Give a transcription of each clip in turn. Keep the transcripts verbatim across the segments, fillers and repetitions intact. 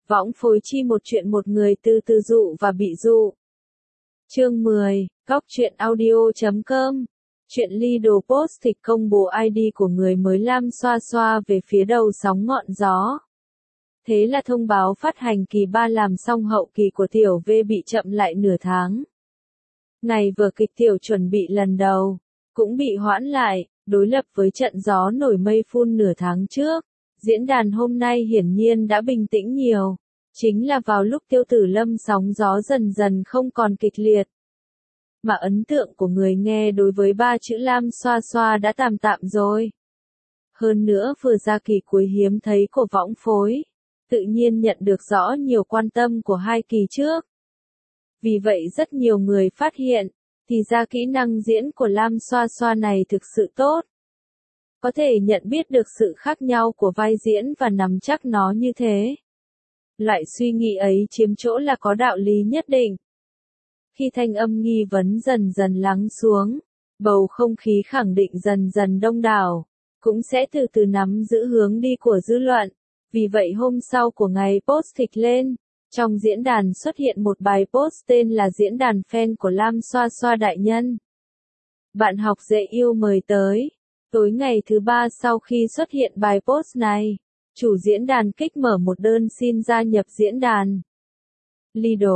Võng phối chi một chuyện một người từ từ dụ và bị dụ. Chương mười, góc truyện audio chấm com. Chuyện Lidl Post Thịt công bố i đê của người mới Lam Xoa Xoa về phía đầu sóng ngọn gió. Thế là thông báo phát hành kỳ ba làm xong hậu kỳ của tiểu V bị chậm lại nửa tháng. Ngày vở kịch tiểu chuẩn bị lần đầu, cũng bị hoãn lại, đối lập với trận gió nổi mây phun nửa tháng trước. Diễn đàn hôm nay hiển nhiên đã bình tĩnh nhiều, chính là vào lúc Tiêu Tử Lâm sóng gió dần dần không còn kịch liệt. Mà ấn tượng của người nghe đối với ba chữ Lam Xoa Xoa đã tạm tạm rồi. Hơn nữa vừa ra kỳ cuối hiếm thấy của võng phối, tự nhiên nhận được rõ nhiều quan tâm của hai kỳ trước. Vì vậy rất nhiều người phát hiện, thì ra kỹ năng diễn của Lam Xoa Xoa này thực sự tốt. Có thể nhận biết được sự khác nhau của vai diễn và nắm chắc nó như thế. Loại suy nghĩ ấy chiếm chỗ là có đạo lý nhất định. Khi thanh âm nghi vấn dần dần lắng xuống, bầu không khí khẳng định dần dần đông đảo, cũng sẽ từ từ nắm giữ hướng đi của dư luận. Vì vậy hôm sau của ngày post thịt lên, trong diễn đàn xuất hiện một bài post tên là Diễn đàn fan của Lam Xoa Xoa đại nhân. Bạn học dễ yêu mời tới. Tối ngày thứ ba sau khi xuất hiện bài post này, chủ diễn đàn kích mở một đơn xin gia nhập diễn đàn. Lidl,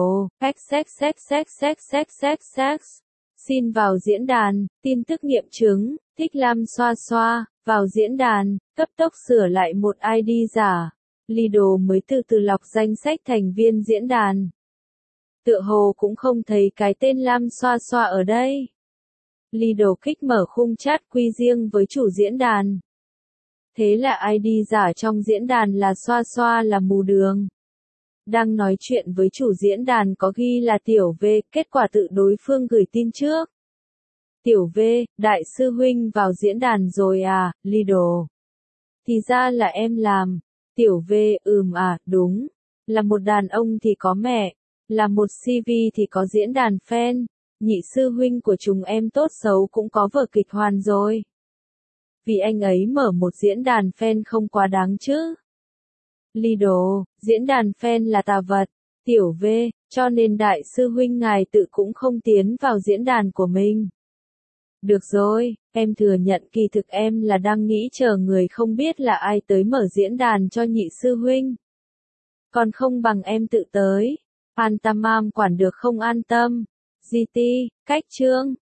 xxxxxxxxx, xin vào diễn đàn, tin tức nghiệm chứng, thích Lam Xoa Xoa, vào diễn đàn, cấp tốc sửa lại một i đê giả. Lidl mới từ từ lọc danh sách thành viên diễn đàn. Tựa hồ cũng không thấy cái tên Lam Xoa Xoa ở đây. Lidl kích mở khung chat quy riêng với chủ diễn đàn. Thế là i đê giả trong diễn đàn là Xoa Xoa là mù đường. Đang nói chuyện với chủ diễn đàn có ghi là tiểu V, kết quả tự đối phương gửi tin trước. Tiểu V, đại sư huynh vào diễn đàn rồi à, Lidl. Thì ra là em làm. Tiểu V, ừm à, đúng. Là một đàn ông thì có mẹ. Là một xê vê thì có diễn đàn fan. Nhị sư huynh của chúng em tốt xấu cũng có vở kịch hoàn rồi. Vì anh ấy mở một diễn đàn fan không quá đáng chứ. Lidl, diễn đàn fan là tà vật. Tiểu V, cho nên đại sư huynh ngài tự cũng không tiến vào diễn đàn của mình. Được rồi, em thừa nhận kỳ thực em là đang nghĩ chờ người không biết là ai tới mở diễn đàn cho nhị sư huynh. Còn không bằng em tự tới. An tâm am quản được không an tâm. giê tê, cách chương.